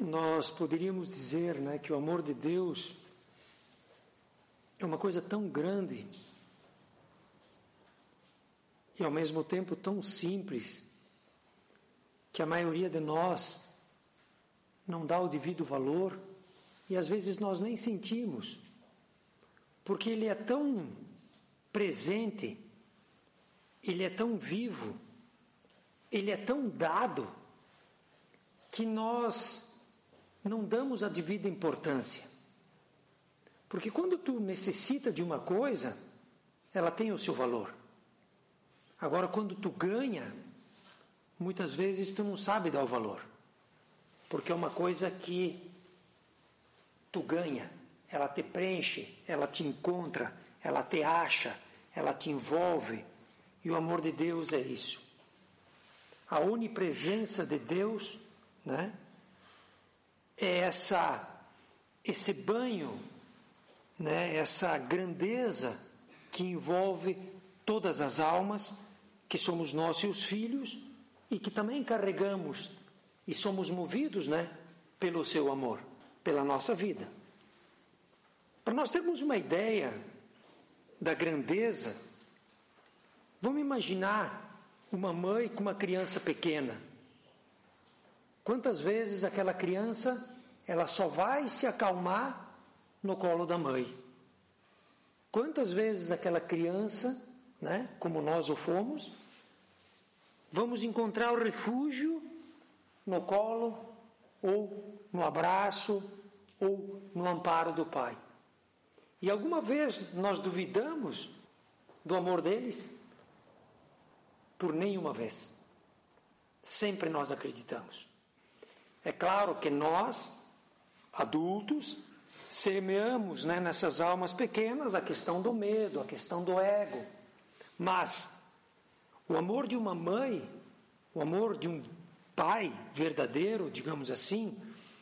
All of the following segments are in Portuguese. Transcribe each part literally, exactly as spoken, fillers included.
nós poderíamos dizer, né, que o amor de Deus é uma coisa tão grande e ao mesmo tempo tão simples que a maioria de nós não dá o devido valor e às vezes nós nem sentimos, porque ele é tão presente, ele é tão vivo, ele é tão dado, que nós não damos a devida importância. Porque quando tu necessita de uma coisa, ela tem o seu valor. Agora, quando tu ganha, muitas vezes tu não sabe dar o valor. Porque é uma coisa que tu ganha, ela te preenche, ela te encontra, ela te acha, ela te envolve. E o amor de Deus é isso. A onipresença de Deus, né, é essa, esse banho, né, essa grandeza que envolve todas as almas, que somos nós seus filhos, e que também carregamos e somos movidos, né, pelo seu amor, pela nossa vida. Para nós termos uma ideia da grandeza, vamos imaginar uma mãe com uma criança pequena. Quantas vezes aquela criança, ela só vai se acalmar no colo da mãe? Quantas vezes aquela criança, né, como nós o fomos, vamos encontrar o refúgio no colo, ou no abraço, ou no amparo do pai? E alguma vez nós duvidamos do amor deles? Por nenhuma vez. Sempre nós acreditamos. É claro que nós, adultos, semeamos, né, nessas almas pequenas a questão do medo, a questão do ego. Mas o amor de uma mãe, o amor de um pai verdadeiro, digamos assim,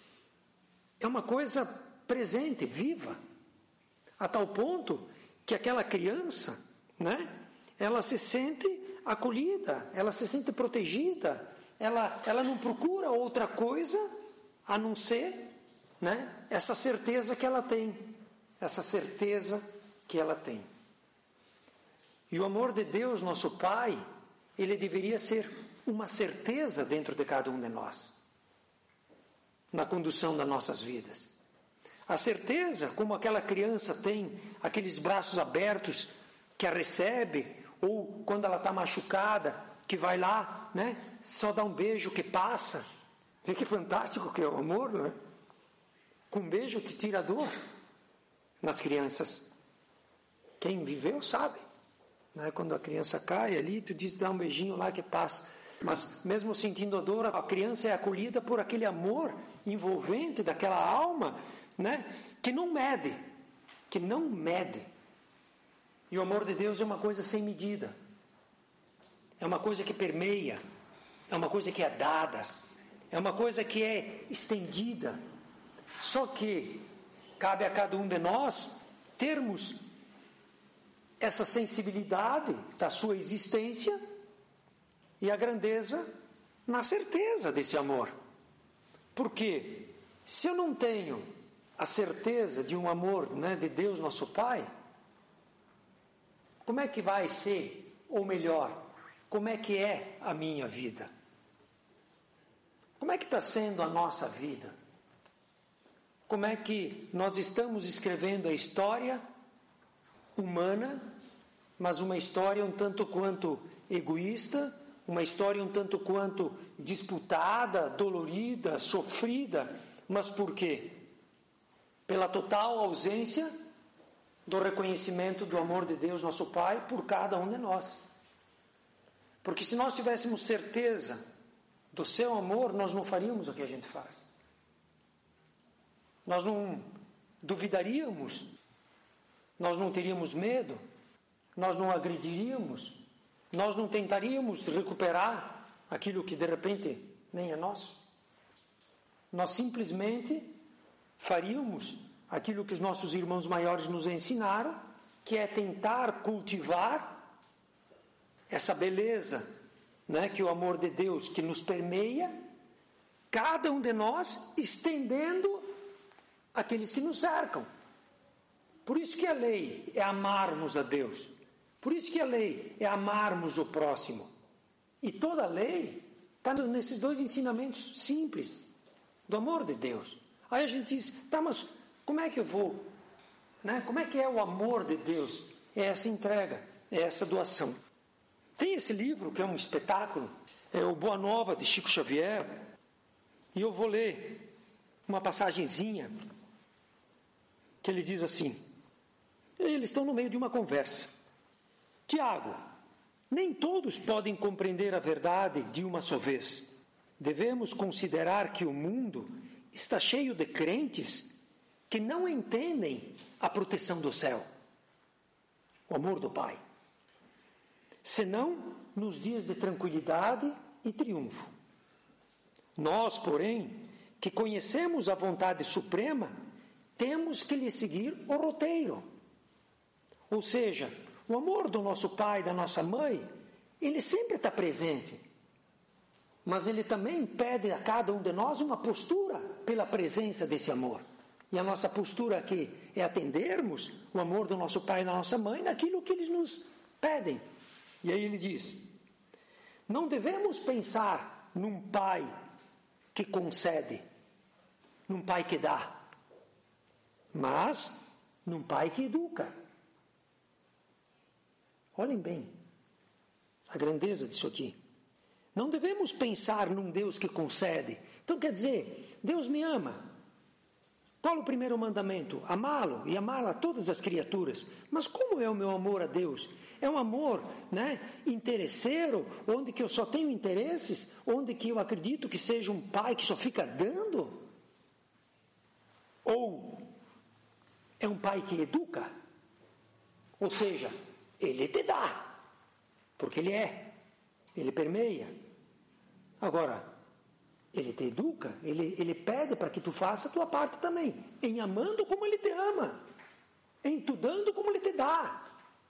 é uma coisa presente, viva, a tal ponto que aquela criança, né, ela se sente acolhida, ela se sente protegida, ela, ela não procura outra coisa a não ser, né, essa certeza que ela tem, essa certeza que ela tem. E o amor de Deus, nosso Pai, ele deveria ser uma certeza dentro de cada um de nós, na condução das nossas vidas. A certeza, como aquela criança tem aqueles braços abertos que a recebe, ou quando ela está machucada, que vai lá, né, só dá um beijo que passa. Vê que fantástico que é o amor, não é? Com um beijo te tira a dor nas crianças. Quem viveu sabe, né? Quando a criança cai ali, tu diz, dá um beijinho lá que passa. Mas mesmo sentindo a dor, a criança é acolhida por aquele amor envolvente daquela alma, né, que não mede, que não mede. E o amor de Deus é uma coisa sem medida. É uma coisa que permeia, é uma coisa que é dada, é uma coisa que é estendida. Só que cabe a cada um de nós termos essa sensibilidade da sua existência e a grandeza na certeza desse amor. Porque se eu não tenho a certeza de um amor, né, de Deus nosso Pai, como é que vai ser, ou melhor, como é que é a minha vida? Como é que está sendo a nossa vida? Como é que nós estamos escrevendo a história humana, mas uma história um tanto quanto egoísta, uma história um tanto quanto disputada, dolorida, sofrida, mas por quê? Pela total ausência do reconhecimento do amor de Deus, nosso Pai, por cada um de nós. Porque se nós tivéssemos certeza do seu amor, nós não faríamos o que a gente faz. Nós não duvidaríamos, nós não teríamos medo, nós não agrediríamos, nós não tentaríamos recuperar aquilo que de repente nem é nosso. Nós simplesmente faríamos aquilo que os nossos irmãos maiores nos ensinaram, que é tentar cultivar essa beleza, né, que o amor de Deus que nos permeia, cada um de nós estendendo àqueles que nos cercam. Por isso que a lei é amarmos a Deus. Por isso que a lei é amarmos o próximo. E toda a lei está nesses dois ensinamentos simples do amor de Deus. Aí a gente diz, tá, mas como é que eu vou? Né? Como é que é o amor de Deus? É essa entrega, é essa doação. Tem esse livro que é um espetáculo, é o Boa Nova de Chico Xavier, e eu vou ler uma passagenzinha que ele diz assim, eles estão no meio de uma conversa. Tiago, nem todos podem compreender a verdade de uma só vez. Devemos considerar que o mundo está cheio de crentes que não entendem a proteção do céu, o amor do Pai, senão nos dias de tranquilidade e triunfo. Nós, porém, que conhecemos a vontade suprema, temos que lhe seguir o roteiro. Ou seja, o amor do nosso pai, da nossa mãe, ele sempre está presente. Mas ele também pede a cada um de nós uma postura pela presença desse amor. E a nossa postura aqui é atendermos o amor do nosso pai e da nossa mãe naquilo que eles nos pedem. E aí ele diz, não devemos pensar num pai que concede, num pai que dá, mas num pai que educa. Olhem bem a grandeza disso aqui. Não devemos pensar num Deus que concede. Então quer dizer, Deus me ama. Qual o primeiro mandamento? Amá-lo e amá-lo a todas as criaturas. Mas como é o meu amor a Deus? É um amor, né, interesseiro, onde que eu só tenho interesses, onde que eu acredito que seja um pai que só fica dando? Ou é um pai que educa? Ou seja, ele te dá, porque ele é, ele permeia. Agora, ele te educa, ele, ele pede para que tu faça a tua parte também, em amando como ele te ama, em tu dando como ele te dá,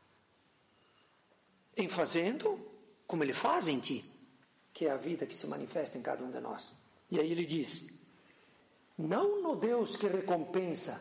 em fazendo como ele faz em ti, que é a vida que se manifesta em cada um de nós. E aí ele diz, não no Deus que recompensa,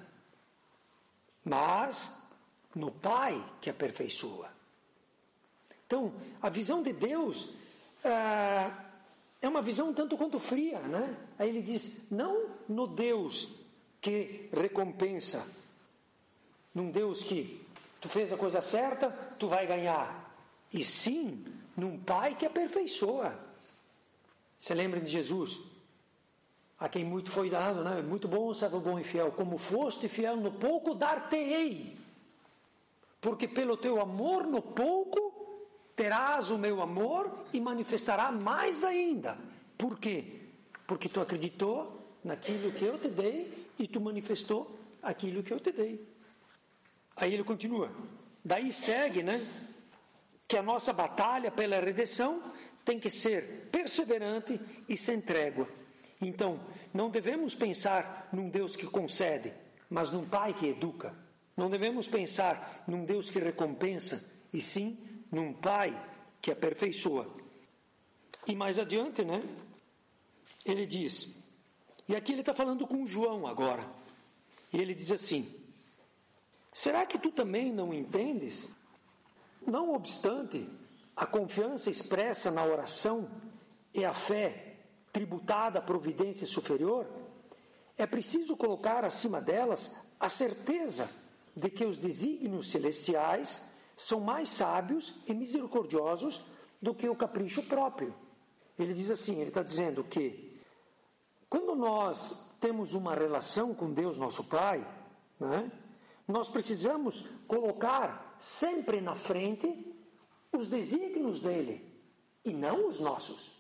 mas no Pai que aperfeiçoa. Então, a visão de Deus ah, é uma visão tanto quanto fria, né? Aí ele diz, não no Deus que recompensa, num Deus que tu fez a coisa certa, tu vai ganhar, e sim num Pai que aperfeiçoa. Você lembra de Jesus? A quem muito foi dado, né? Muito bom, servo bom e fiel. Como foste fiel no pouco, dar-te-ei. Porque pelo teu amor no pouco, terás o meu amor e manifestará mais ainda. Por quê? Porque tu acreditou naquilo que eu te dei e tu manifestou aquilo que eu te dei. Aí ele continua. Daí segue, né? Que a nossa batalha pela redenção tem que ser perseverante e sem trégua. Então, não devemos pensar num Deus que concede, mas num Pai que educa. Não devemos pensar num Deus que recompensa, e sim num Pai que aperfeiçoa. E mais adiante, né? Ele diz, e aqui ele está falando com João agora, e ele diz assim, será que tu também não entendes? Não obstante, a confiança expressa na oração e a fé tributada à providência superior, é preciso colocar acima delas a certeza de que os desígnios celestiais são mais sábios e misericordiosos do que o capricho próprio. Ele diz assim, ele está dizendo que quando nós temos uma relação com Deus, nosso Pai, né, nós precisamos colocar sempre na frente os desígnios dele e não os nossos.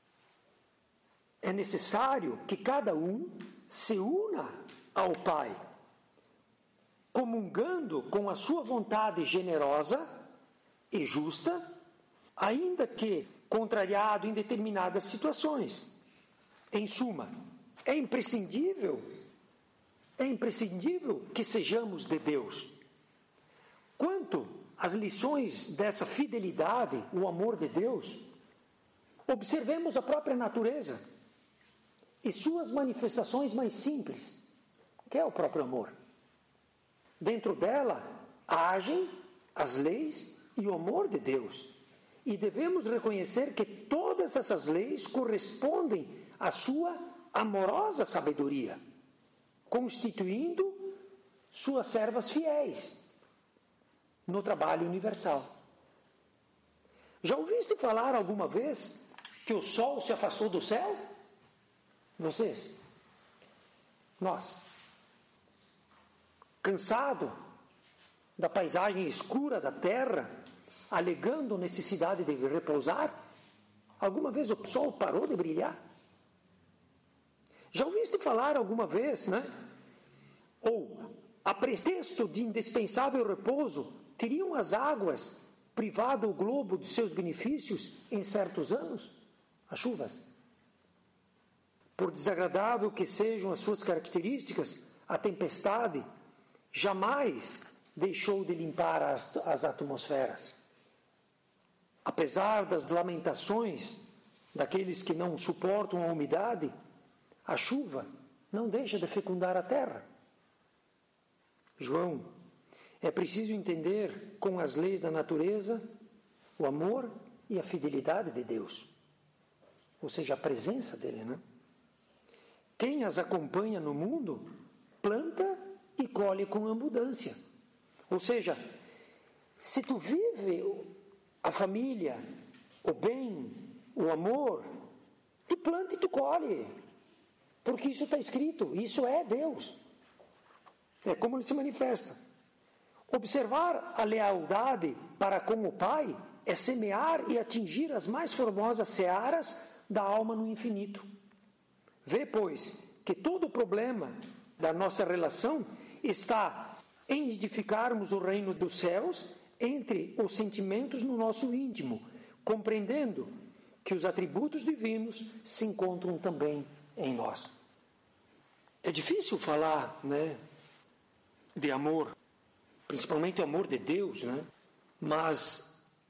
É necessário que cada um se una ao Pai, comungando com a sua vontade generosa e justa, ainda que contrariado em determinadas situações. Em suma, é imprescindível, é imprescindível que sejamos de Deus. Quanto às lições dessa fidelidade, o amor de Deus, observemos a própria natureza. e suas manifestações mais simples, que é o próprio amor. Dentro dela agem as leis e o amor de Deus. E devemos reconhecer que todas essas leis correspondem à sua amorosa sabedoria, constituindo suas servas fiéis no trabalho universal. Já ouviste falar alguma vez que o sol se afastou do céu? Vocês? Nós? Cansado da paisagem escura da terra, alegando necessidade de repousar? Alguma vez o sol parou de brilhar? Já ouviste falar alguma vez, né? Ou, a pretexto de indispensável repouso, teriam as águas privado o globo de seus benefícios em certos anos? As chuvas. Por desagradável que sejam as suas características, a tempestade jamais deixou de limpar as, as atmosferas. Apesar das lamentações daqueles que não suportam a umidade, a chuva não deixa de fecundar a terra. João, é preciso entender com as leis da natureza o amor e a fidelidade de Deus. Ou seja, a presença dele, né? Quem as acompanha no mundo, planta e colhe com abundância. Ou seja, se tu vive a família, o bem, o amor, tu planta e tu colhe. Porque isso está escrito, isso é Deus. É como ele se manifesta. Observar a lealdade para com o Pai é semear e atingir as mais formosas searas da alma no infinito. Vê, pois, que todo o problema da nossa relação está em edificarmos o reino dos céus entre os sentimentos no nosso íntimo, compreendendo que os atributos divinos se encontram também em nós. É difícil falar, né, de amor, principalmente o amor de Deus, né? Mas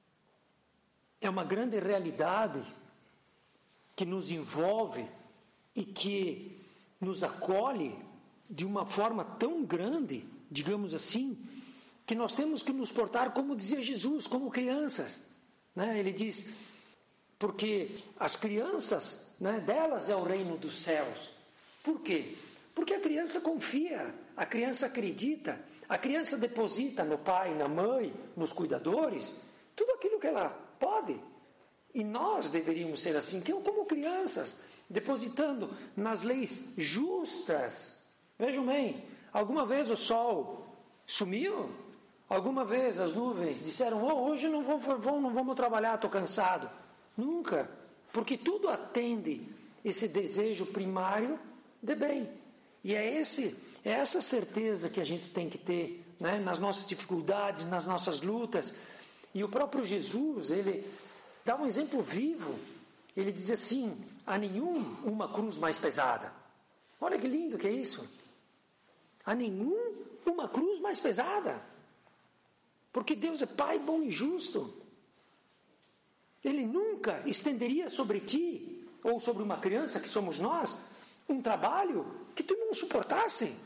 é uma grande realidade que nos envolve e que nos acolhe de uma forma tão grande, digamos assim, que nós temos que nos portar, como dizia Jesus, como crianças, né? Ele diz, porque as crianças, né, delas é o reino dos céus. Por quê? Porque a criança confia, a criança acredita, a criança deposita no pai, na mãe, nos cuidadores, tudo aquilo que ela pode. E nós deveríamos ser assim, como crianças, depositando nas leis justas. Vejam bem, alguma vez o sol sumiu? Alguma vez as nuvens disseram, oh, hoje não, vou, vou, não vamos trabalhar, estou cansado? Nunca, porque tudo atende esse desejo primário de bem. E é, esse, é essa certeza que a gente tem que ter, né, nas nossas dificuldades, nas nossas lutas. E o próprio Jesus, ele dá um exemplo vivo. Ele diz assim, há nenhum uma cruz mais pesada. Olha que lindo que é isso. Há nenhum uma cruz mais pesada. Porque Deus é Pai bom e justo. Ele nunca estenderia sobre ti, ou sobre uma criança que somos nós, um trabalho que tu não suportasse.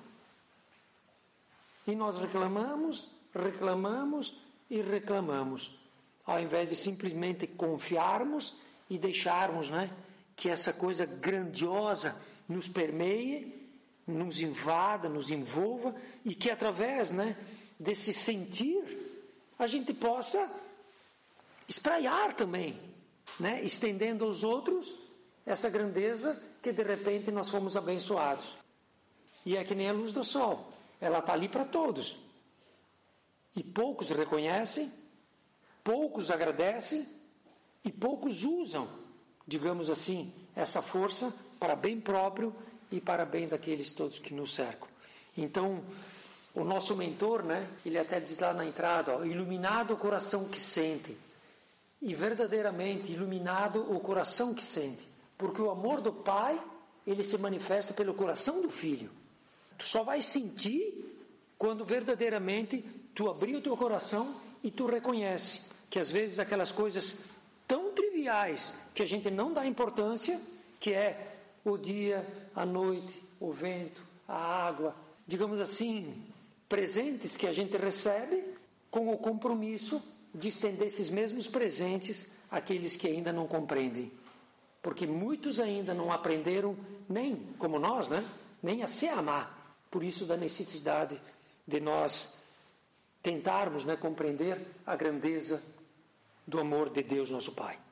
E nós reclamamos, reclamamos e reclamamos, ao invés de simplesmente confiarmos e deixarmos, né, que essa coisa grandiosa nos permeie, nos invada, nos envolva, e que através, né, desse sentir a gente possa espraiar também, né, estendendo aos outros essa grandeza que de repente nós fomos abençoados. E é que nem a luz do sol, ela está ali para todos. E poucos reconhecem, poucos agradecem e poucos usam, digamos assim, essa força para bem próprio e para bem daqueles todos que nos cercam. Então, o nosso mentor, né, ele até diz lá na entrada, ó, iluminado o coração que sente. E verdadeiramente iluminado o coração que sente. Porque o amor do Pai, ele se manifesta pelo coração do Filho. Tu só vai sentir quando verdadeiramente tu abrir o teu coração e tu reconhece que às vezes aquelas coisas tão triviais que a gente não dá importância, que é o dia, a noite, o vento, a água, digamos assim, presentes que a gente recebe com o compromisso de estender esses mesmos presentes àqueles que ainda não compreendem. Porque muitos ainda não aprenderam, nem como nós, né? Nem a se amar. Por isso da necessidade de nós tentarmos, né, compreender a grandeza do amor de Deus, nosso Pai.